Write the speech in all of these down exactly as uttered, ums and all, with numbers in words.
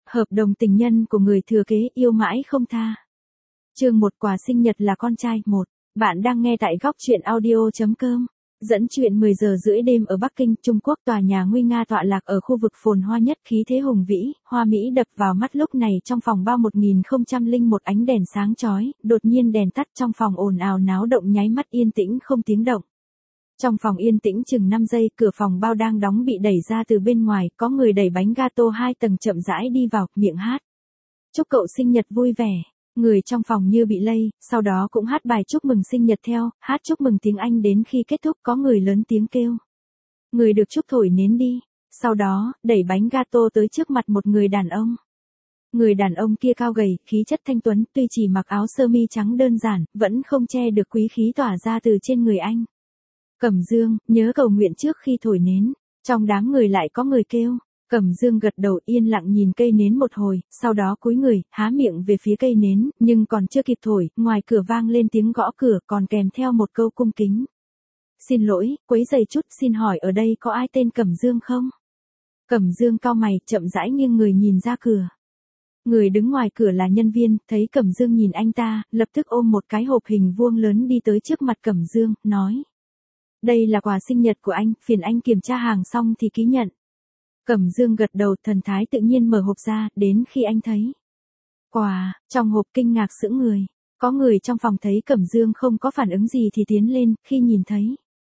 Hợp đồng tình nhân của người thừa kế yêu mãi không tha. Chương một quà sinh nhật là con trai. một. Bạn đang nghe tại góc truyện audio chấm com. Dẫn chuyện mười giờ rưỡi đêm ở Bắc Kinh, Trung Quốc. Tòa nhà nguy nga tọa lạc ở khu vực phồn hoa nhất, khí thế hùng vĩ, hoa mỹ đập vào mắt. Lúc này trong phòng bao một nghìn không trăm lẻ một ánh đèn sáng chói, đột nhiên đèn tắt, trong phòng ồn ào náo động, nháy mắt yên tĩnh không tiếng động. Trong phòng yên tĩnh chừng năm giây, cửa phòng bao đang đóng bị đẩy ra từ bên ngoài, có người đẩy bánh gato hai tầng chậm rãi đi vào, miệng hát: "Chúc cậu sinh nhật vui vẻ." Người trong phòng như bị lây, sau đó cũng hát bài chúc mừng sinh nhật theo, hát chúc mừng tiếng Anh đến khi kết thúc có người lớn tiếng kêu: "Người được chúc thổi nến đi." Sau đó, đẩy bánh gato tới trước mặt một người đàn ông. Người đàn ông kia cao gầy, khí chất thanh tuấn, tuy chỉ mặc áo sơ mi trắng đơn giản, vẫn không che được quý khí tỏa ra từ trên người anh. "Cẩm Dương, nhớ cầu nguyện trước khi thổi nến." Trong đám người lại có người kêu. Cẩm Dương gật đầu, yên lặng nhìn cây nến một hồi, sau đó cúi người, há miệng về phía cây nến, nhưng còn chưa kịp thổi, ngoài cửa vang lên tiếng gõ cửa, còn kèm theo một câu cung kính: "Xin lỗi, quấy rầy chút, xin hỏi ở đây có ai tên Cẩm Dương không?" Cẩm Dương cau mày, chậm rãi nghiêng người nhìn ra cửa. Người đứng ngoài cửa là nhân viên, thấy Cẩm Dương nhìn anh ta, lập tức ôm một cái hộp hình vuông lớn đi tới trước mặt Cẩm Dương, nói: "Đây là quà sinh nhật của anh, phiền anh kiểm tra hàng xong thì ký nhận." Cẩm Dương gật đầu, thần thái tự nhiên mở hộp ra, đến khi anh thấy quà trong hộp kinh ngạc sững người. Có người trong phòng thấy Cẩm Dương không có phản ứng gì thì tiến lên, khi nhìn thấy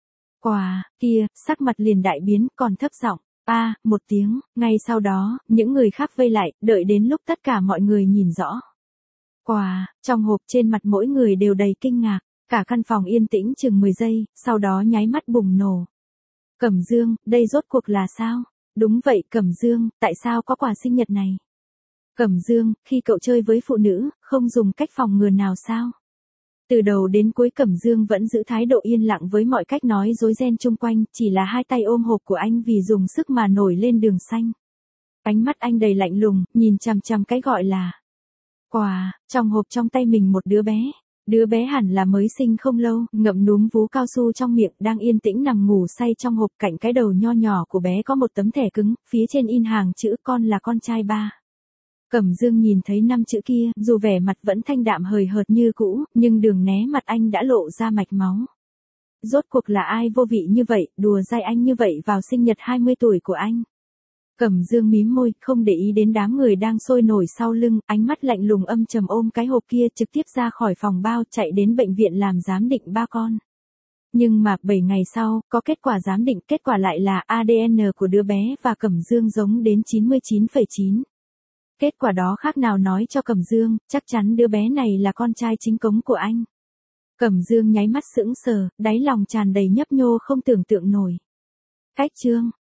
quà kia, sắc mặt liền đại biến, còn thấp giọng: "A", một tiếng. Ngay sau đó, những người khác vây lại, đợi đến lúc tất cả mọi người nhìn rõ quà trong hộp, trên mặt mỗi người đều đầy kinh ngạc. Cả căn phòng yên tĩnh chừng mười giây, sau đó nháy mắt bùng nổ. "Cẩm Dương, đây rốt cuộc là sao?" "Đúng vậy Cẩm Dương, tại sao có quà sinh nhật này?" "Cẩm Dương, khi cậu chơi với phụ nữ, không dùng cách phòng ngừa nào sao?" Từ đầu đến cuối Cẩm Dương vẫn giữ thái độ yên lặng với mọi cách nói rối ren chung quanh, chỉ là hai tay ôm hộp của anh vì dùng sức mà nổi lên đường xanh. Ánh mắt anh đầy lạnh lùng, nhìn chằm chằm cái gọi là quà trong hộp trong tay mình. Một đứa bé. Đứa bé hẳn là mới sinh không lâu, ngậm núm vú cao su trong miệng, đang yên tĩnh nằm ngủ say trong hộp. Cạnh cái đầu nho nhỏ của bé có một tấm thẻ cứng, phía trên in hàng chữ "Con là con trai ba." Cẩm Dương nhìn thấy năm chữ kia, dù vẻ mặt vẫn thanh đạm hời hợt như cũ, nhưng đường né mặt anh đã lộ ra mạch máu. Rốt cuộc là ai vô vị như vậy, đùa dai anh như vậy vào sinh nhật hai mươi tuổi của anh? Cẩm Dương mím môi, không để ý đến đám người đang sôi nổi sau lưng, ánh mắt lạnh lùng âm trầm ôm cái hộp kia trực tiếp ra khỏi phòng bao, chạy đến bệnh viện làm giám định ba con. Nhưng mà bảy ngày sau, có kết quả giám định, kết quả lại là a đê en của đứa bé và Cẩm Dương giống đến chín mươi chín phẩy chín. Kết quả đó khác nào nói cho Cẩm Dương, chắc chắn đứa bé này là con trai chính cống của anh. Cẩm Dương nháy mắt sững sờ, đáy lòng tràn đầy nhấp nhô không tưởng tượng nổi. Cách chương